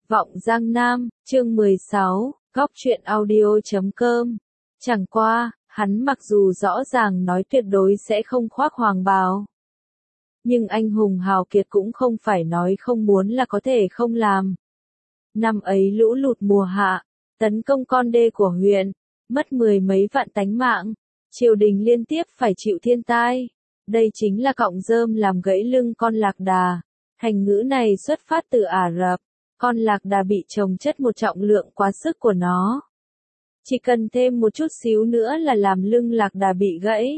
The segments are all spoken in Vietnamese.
Vọng Giang Nam, chương 16, góc truyện audio.com. Chẳng qua, hắn mặc dù rõ ràng nói tuyệt đối sẽ không khoác hoàng bào. Nhưng anh hùng hào kiệt cũng không phải nói không muốn là có thể không làm. Năm ấy lũ lụt mùa hạ, tấn công con đê của huyện, mất 10 mấy vạn tánh mạng, triều đình liên tiếp phải chịu thiên tai. Đây chính là cọng rơm làm gãy lưng con lạc đà. Thành ngữ này xuất phát từ Ả Rập. Con lạc đà bị chồng chất một trọng lượng quá sức của nó. Chỉ cần thêm một chút xíu nữa là làm lưng lạc đà bị gãy.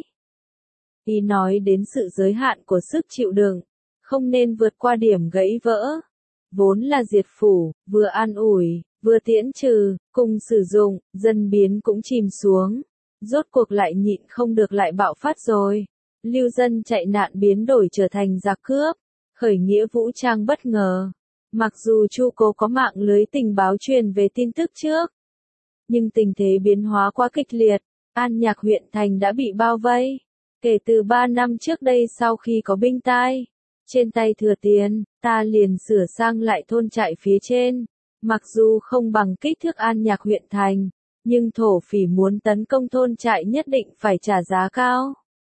Ý nói đến sự giới hạn của sức chịu đựng, không nên vượt qua điểm gãy vỡ. Vốn là diệt phủ, vừa an ủi, vừa tiễn trừ, cùng sử dụng, dân biến cũng chìm xuống. Rốt cuộc lại nhịn không được lại bạo phát rồi. Lưu dân chạy nạn biến đổi trở thành giặc cướp, khởi nghĩa vũ trang bất ngờ. Mặc dù Chu Cố có mạng lưới tình báo truyền về tin tức trước, nhưng tình thế biến hóa quá kịch liệt, An Nhạc huyện thành đã bị bao vây. Kể từ 3 năm trước đây sau khi có binh tai, trên tay thừa tiền, ta liền sửa sang lại thôn trại phía trên. Mặc dù không bằng kích thước An Nhạc huyện thành, nhưng thổ phỉ muốn tấn công thôn trại nhất định phải trả giá cao.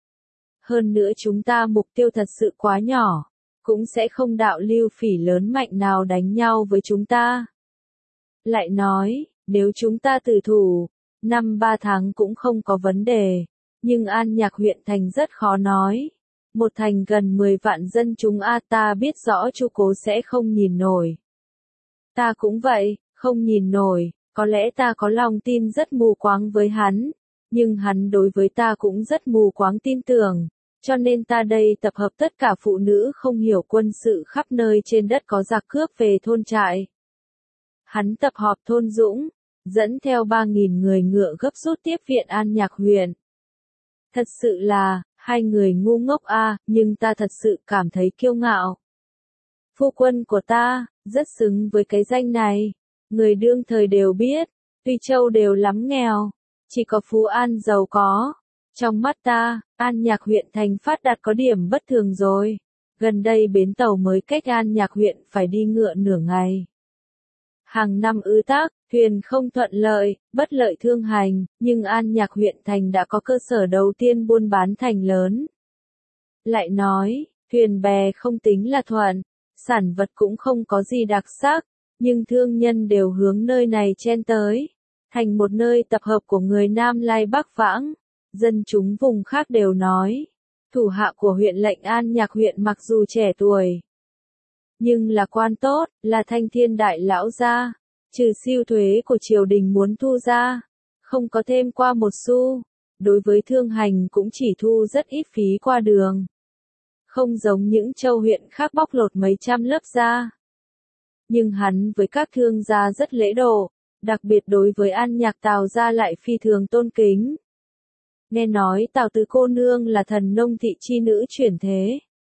Hơn nữa chúng ta mục tiêu thật sự quá nhỏ, cũng sẽ không đạo lưu phỉ lớn mạnh nào đánh nhau với chúng ta. Lại nói, nếu chúng ta tử thủ, 5-3 tháng cũng không có vấn đề, nhưng An Nhạc huyện thành rất khó nói. Một thành gần 10 vạn dân chúng ta biết rõ Chu Cố sẽ không nhìn nổi. Ta cũng vậy, không nhìn nổi, có lẽ ta có lòng tin rất mù quáng với hắn, nhưng hắn đối với ta cũng rất mù quáng tin tưởng. Cho nên ta đây tập hợp tất cả phụ nữ không hiểu quân sự khắp nơi trên đất có giặc cướp về thôn trại. Hắn tập họp thôn Dũng, dẫn theo 3.000 người ngựa gấp rút tiếp viện An Nhạc huyện. Thật sự là, hai người ngu ngốc nhưng ta thật sự cảm thấy kiêu ngạo. Phu quân của ta, rất xứng với cái danh này. Người đương thời đều biết, Tuy Châu đều lắm nghèo, chỉ có Phú An giàu có. Trong mắt ta, An Nhạc huyện thành phát đạt có điểm bất thường rồi. Gần đây bến tàu mới cách An Nhạc huyện phải đi ngựa nửa ngày. Hàng năm ứ tắc, thuyền không thuận lợi, bất lợi thương hành, nhưng An Nhạc huyện thành đã có cơ sở đầu tiên buôn bán thành lớn. Lại nói, thuyền bè không tính là thuận, sản vật cũng không có gì đặc sắc, nhưng thương nhân đều hướng nơi này chen tới, thành một nơi tập hợp của người Nam Lai Bắc Vãng. Dân chúng vùng khác đều nói, thủ hạ của huyện lệnh An Nhạc huyện mặc dù trẻ tuổi, nhưng là quan tốt, là thanh thiên đại lão gia, trừ siêu thuế của triều đình muốn thu ra, không có thêm qua một xu, đối với thương hành cũng chỉ thu rất ít phí qua đường. Không giống những châu huyện khác bóc lột mấy trăm lớp da. Nhưng hắn với các thương gia rất lễ độ, đặc biệt đối với An Nhạc Tào gia lại phi thường tôn kính. Nghe nói Tào Tứ cô nương là thần nông thị chi nữ chuyển thế.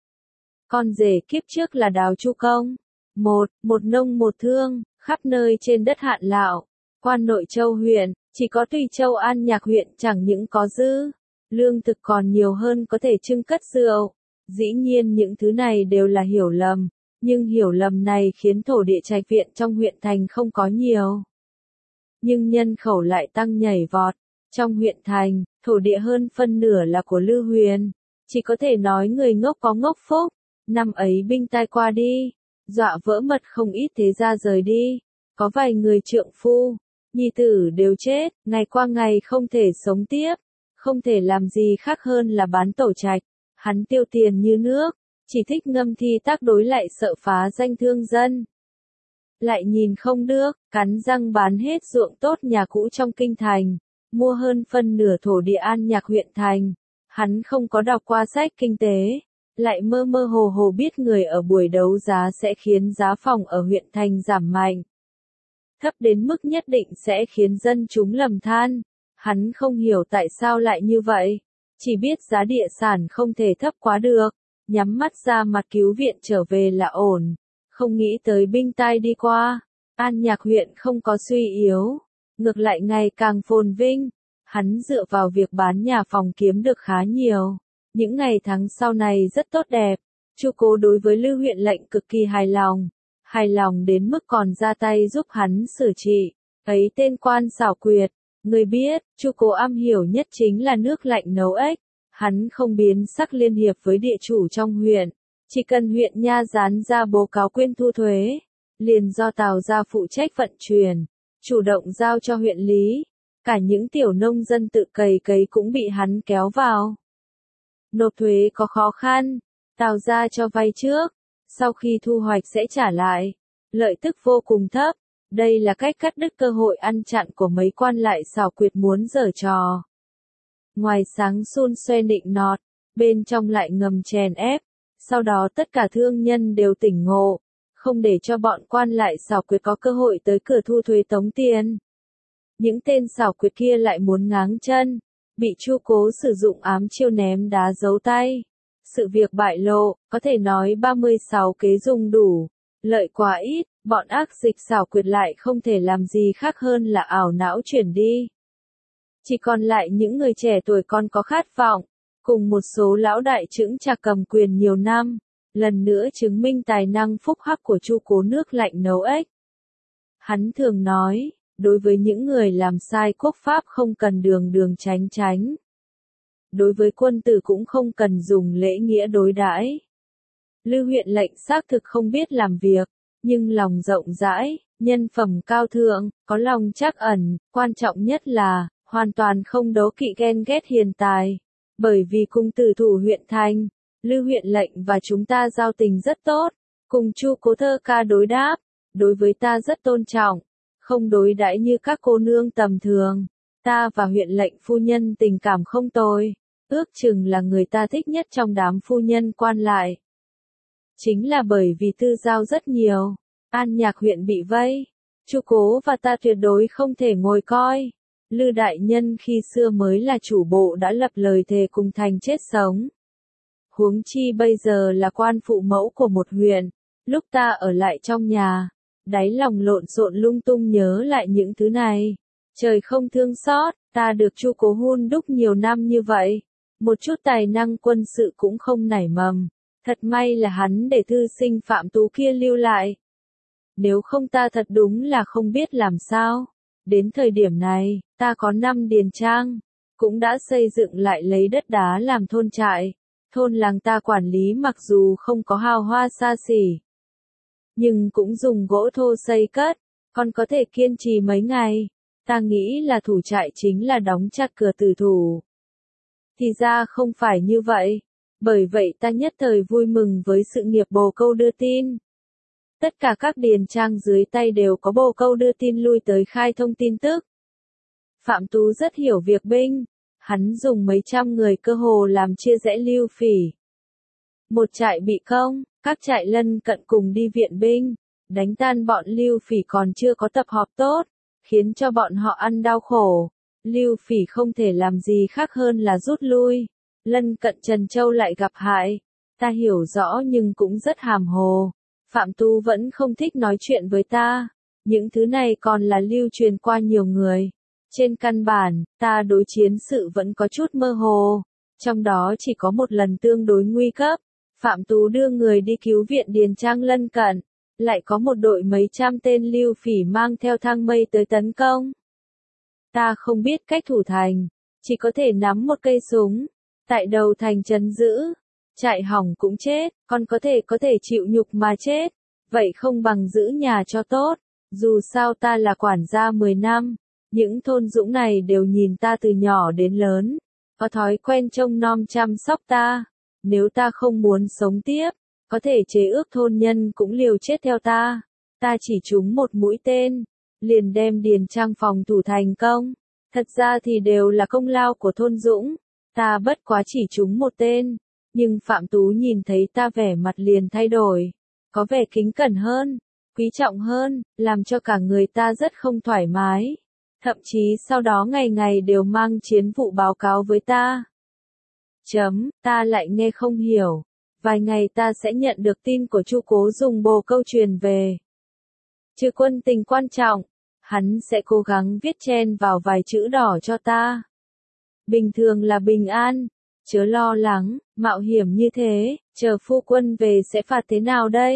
Con rể kiếp trước là Đào Chu Công. Một nông một thương, khắp nơi trên đất Hạn Lạo, quan Nội Châu huyện, chỉ có Tùy Châu An Nhạc huyện chẳng những có dư, lương thực còn nhiều hơn có thể trưng cất rượu. Dĩ nhiên những thứ này đều là hiểu lầm, nhưng hiểu lầm này khiến thổ địa trạch viện trong huyện thành không có nhiều. Nhưng nhân khẩu lại tăng nhảy vọt. Trong huyện thành, thổ địa hơn phân nửa là của Lư Huyền, chỉ có thể nói người ngốc có ngốc phúc. Năm ấy binh tai qua đi, dọa vỡ mật không ít thế gia rời đi, có vài người trượng phu, nhi tử đều chết, ngày qua ngày không thể sống tiếp, không thể làm gì khác hơn là bán tổ trạch. Hắn tiêu tiền như nước, chỉ thích ngâm thi tác đối lại sợ phá danh thương dân. Lại nhìn không được, cắn răng bán hết ruộng tốt nhà cũ trong kinh thành, mua hơn phân nửa thổ địa An Nhạc huyện thành. Hắn không có đọc qua sách kinh tế, lại mơ mơ hồ hồ biết người ở buổi đấu giá sẽ khiến giá phòng ở huyện thành giảm mạnh. Thấp đến mức nhất định sẽ khiến dân chúng lầm than. Hắn không hiểu tại sao lại như vậy. Chỉ biết giá địa sản không thể thấp quá được, nhắm mắt ra mặt cứu viện trở về là ổn, không nghĩ tới binh tai đi qua, An Nhạc huyện không có suy yếu, ngược lại ngày càng phồn vinh, hắn dựa vào việc bán nhà phòng kiếm được khá nhiều, những ngày tháng sau này rất tốt đẹp, Chu Cố đối với Lư huyện lệnh cực kỳ hài lòng, hài lòng đến mức còn ra tay giúp hắn sửa trị. Ấy tên quan xảo quyệt, người biết, Chu Cố am hiểu nhất chính là nước lạnh nấu ếch. Hắn không biến sắc liên hiệp với địa chủ trong huyện, chỉ cần huyện nha dán ra báo cáo quyên thu thuế, liền do Tào gia phụ trách vận chuyển, chủ động giao cho huyện lý. Cả những tiểu nông dân tự cày cấy cũng bị hắn kéo vào. Nộp thuế có khó khăn, Tào gia cho vay trước, sau khi thu hoạch sẽ trả lại, lợi tức vô cùng thấp. Đây là cách cắt đứt cơ hội ăn chặn của mấy quan lại xảo quyệt muốn giở trò. Ngoài sáng xun xoe nịnh nọt, bên trong lại ngầm chèn ép, sau đó tất cả thương nhân đều tỉnh ngộ, không để cho bọn quan lại xảo quyệt có cơ hội tới cửa thu thuế tống tiền. Những tên xảo quyệt kia lại muốn ngáng chân, bị Chu Cố sử dụng ám chiêu ném đá giấu tay. Sự việc bại lộ, có thể nói 36 kế dùng đủ, lợi quá ít, bọn ác dịch xảo quyệt lại không thể làm gì khác hơn là ảo não chuyển đi. Chỉ còn lại những người trẻ tuổi còn có khát vọng, cùng một số lão đại chững chạc cầm quyền nhiều năm, lần nữa chứng minh tài năng phúc hắc của Chu Cố nước lạnh nấu ếch. Hắn thường nói, đối với những người làm sai quốc pháp không cần đường đường tránh tránh. Đối với quân tử cũng không cần dùng lễ nghĩa đối đãi. Lư huyện lệnh xác thực không biết làm việc, nhưng lòng rộng rãi, nhân phẩm cao thượng, có lòng trắc ẩn, quan trọng nhất là, hoàn toàn không đố kỵ ghen ghét hiền tài. Bởi vì cung tử thủ huyện thành, Lư huyện lệnh và chúng ta giao tình rất tốt, cùng Chu Cố thơ ca đối đáp, đối với ta rất tôn trọng, không đối đãi như các cô nương tầm thường. Ta và huyện lệnh phu nhân tình cảm không tồi, ước chừng là người ta thích nhất trong đám phu nhân quan lại. Chính là bởi vì tư giao rất nhiều, An Nhạc huyện bị vây, Chu Cố và ta tuyệt đối không thể ngồi coi. Lư đại nhân khi xưa mới là chủ bộ đã lập lời thề cùng thành chết sống. Huống chi bây giờ là quan phụ mẫu của một huyện, lúc ta ở lại trong nhà, đáy lòng lộn xộn lung tung nhớ lại những thứ này. Trời không thương xót, ta được Chu Cố hun đúc nhiều năm như vậy, một chút tài năng quân sự cũng không nảy mầm. Thật may là hắn để thư sinh Phạm Tú kia lưu lại. Nếu không ta thật đúng là không biết làm sao. Đến thời điểm này, ta có 5 điền trang, cũng đã xây dựng lại lấy đất đá làm thôn trại. Thôn làng ta quản lý mặc dù không có hào hoa xa xỉ, nhưng cũng dùng gỗ thô xây cất, còn có thể kiên trì mấy ngày. Ta nghĩ là thủ trại chính là đóng chặt cửa tử thủ. Thì ra không phải như vậy. Bởi vậy ta nhất thời vui mừng với sự nghiệp bồ câu đưa tin. Tất cả các điền trang dưới tay đều có bồ câu đưa tin lui tới khai thông tin tức. Phạm Tú rất hiểu việc binh, hắn dùng mấy trăm người cơ hồ làm chia rẽ Lưu Phỉ. Một trại bị công, các trại lân cận cùng đi viện binh, đánh tan bọn Lưu Phỉ còn chưa có tập hợp tốt, khiến cho bọn họ ăn đau khổ. Lưu Phỉ không thể làm gì khác hơn là rút lui. Lân cận Trần Châu lại gặp hại. Ta hiểu rõ nhưng cũng rất hàm hồ. Phạm Tú vẫn không thích nói chuyện với ta. Những thứ này còn là lưu truyền qua nhiều người. Trên căn bản, ta đối chiến sự vẫn có chút mơ hồ. Trong đó chỉ có một lần tương đối nguy cấp. Phạm Tú đưa người đi cứu viện điền trang lân cận. Lại có một đội mấy trăm tên Lưu Phỉ mang theo thang mây tới tấn công. Ta không biết cách thủ thành. Chỉ có thể nắm một cây súng. Tại đầu thành trấn giữ, trại hỏng cũng chết, còn có thể chịu nhục mà chết, vậy không bằng giữ nhà cho tốt, dù sao ta là quản gia 10 năm, những thôn dũng này đều nhìn ta từ nhỏ đến lớn, có thói quen trông nom chăm sóc ta, nếu ta không muốn sống tiếp, có thể chế ước thôn nhân cũng liều chết theo ta chỉ trúng một mũi tên, liền đem điền trang phòng thủ thành công, thật ra thì đều là công lao của thôn dũng. Ta bất quá chỉ trúng một tên, nhưng Phạm Tú nhìn thấy ta vẻ mặt liền thay đổi, có vẻ kính cẩn hơn, quý trọng hơn, làm cho cả người ta rất không thoải mái. Thậm chí sau đó ngày ngày đều mang chiến vụ báo cáo với ta. Ta lại nghe không hiểu, vài ngày ta sẽ nhận được tin của Chu Cố dùng bồ câu truyền về. Trừ quân tình quan trọng, hắn sẽ cố gắng viết chen vào vài chữ đỏ cho ta. Bình thường là bình an, chớ lo lắng, mạo hiểm như thế, chờ phu quân về sẽ phạt thế nào đây?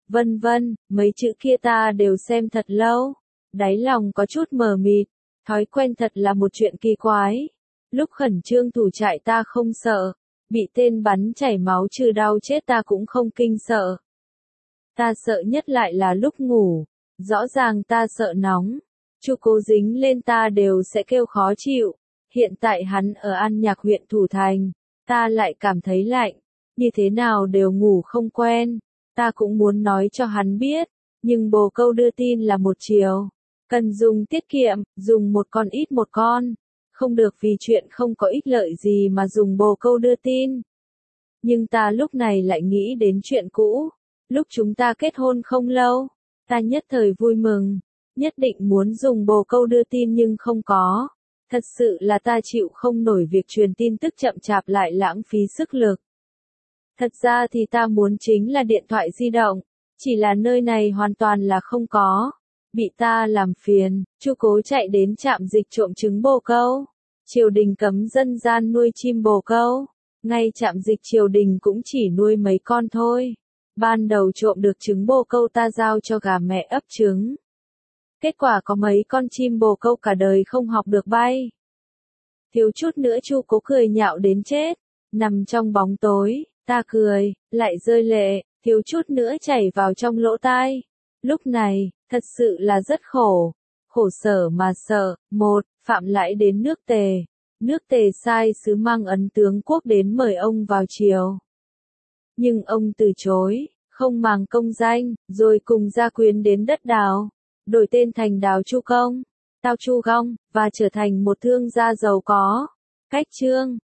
vân vân, mấy chữ kia ta đều xem thật lâu. Đáy lòng có chút mờ mịt, thói quen thật là một chuyện kỳ quái. Lúc khẩn trương thủ trại ta không sợ, bị tên bắn chảy máu trừ đau chết ta cũng không kinh sợ. Ta sợ nhất lại là lúc ngủ, rõ ràng ta sợ nóng, Chu Cố dính lên ta đều sẽ kêu khó chịu. Hiện tại hắn ở An Nhạc huyện Thủ Thành, ta lại cảm thấy lạnh, như thế nào đều ngủ không quen. Ta cũng muốn nói cho hắn biết, nhưng bồ câu đưa tin là một chiều, cần dùng tiết kiệm, dùng một con ít một con, không được vì chuyện không có ích lợi gì mà dùng bồ câu đưa tin. Nhưng ta lúc này lại nghĩ đến chuyện cũ, lúc chúng ta kết hôn không lâu, ta nhất thời vui mừng, nhất định muốn dùng bồ câu đưa tin nhưng không có. Thật sự là ta chịu không nổi việc truyền tin tức chậm chạp lại lãng phí sức lực. Thật ra thì ta muốn chính là điện thoại di động, chỉ là nơi này hoàn toàn là không có. Bị ta làm phiền, Chu Cố chạy đến trạm dịch trộm trứng bồ câu. Triều đình cấm dân gian nuôi chim bồ câu, ngay trạm dịch triều đình cũng chỉ nuôi mấy con thôi. Ban đầu trộm được trứng bồ câu ta giao cho gà mẹ ấp trứng. Kết quả có mấy con chim bồ câu cả đời không học được bay. Thiếu chút nữa Chu Cố cười nhạo đến chết, nằm trong bóng tối, ta cười, lại rơi lệ, thiếu chút nữa chảy vào trong lỗ tai. Lúc này, thật sự là rất khổ, khổ sở mà sợ. Một, Phạm Lãi đến nước Tề. Nước Tề sai sứ mang ấn tướng quốc đến mời ông vào triều. Nhưng ông từ chối, không màng công danh, rồi cùng gia quyến đến đất Đào, đổi tên thành Đào Chu Công, Tao Chu Gong, và trở thành một thương gia giàu có. Cách chương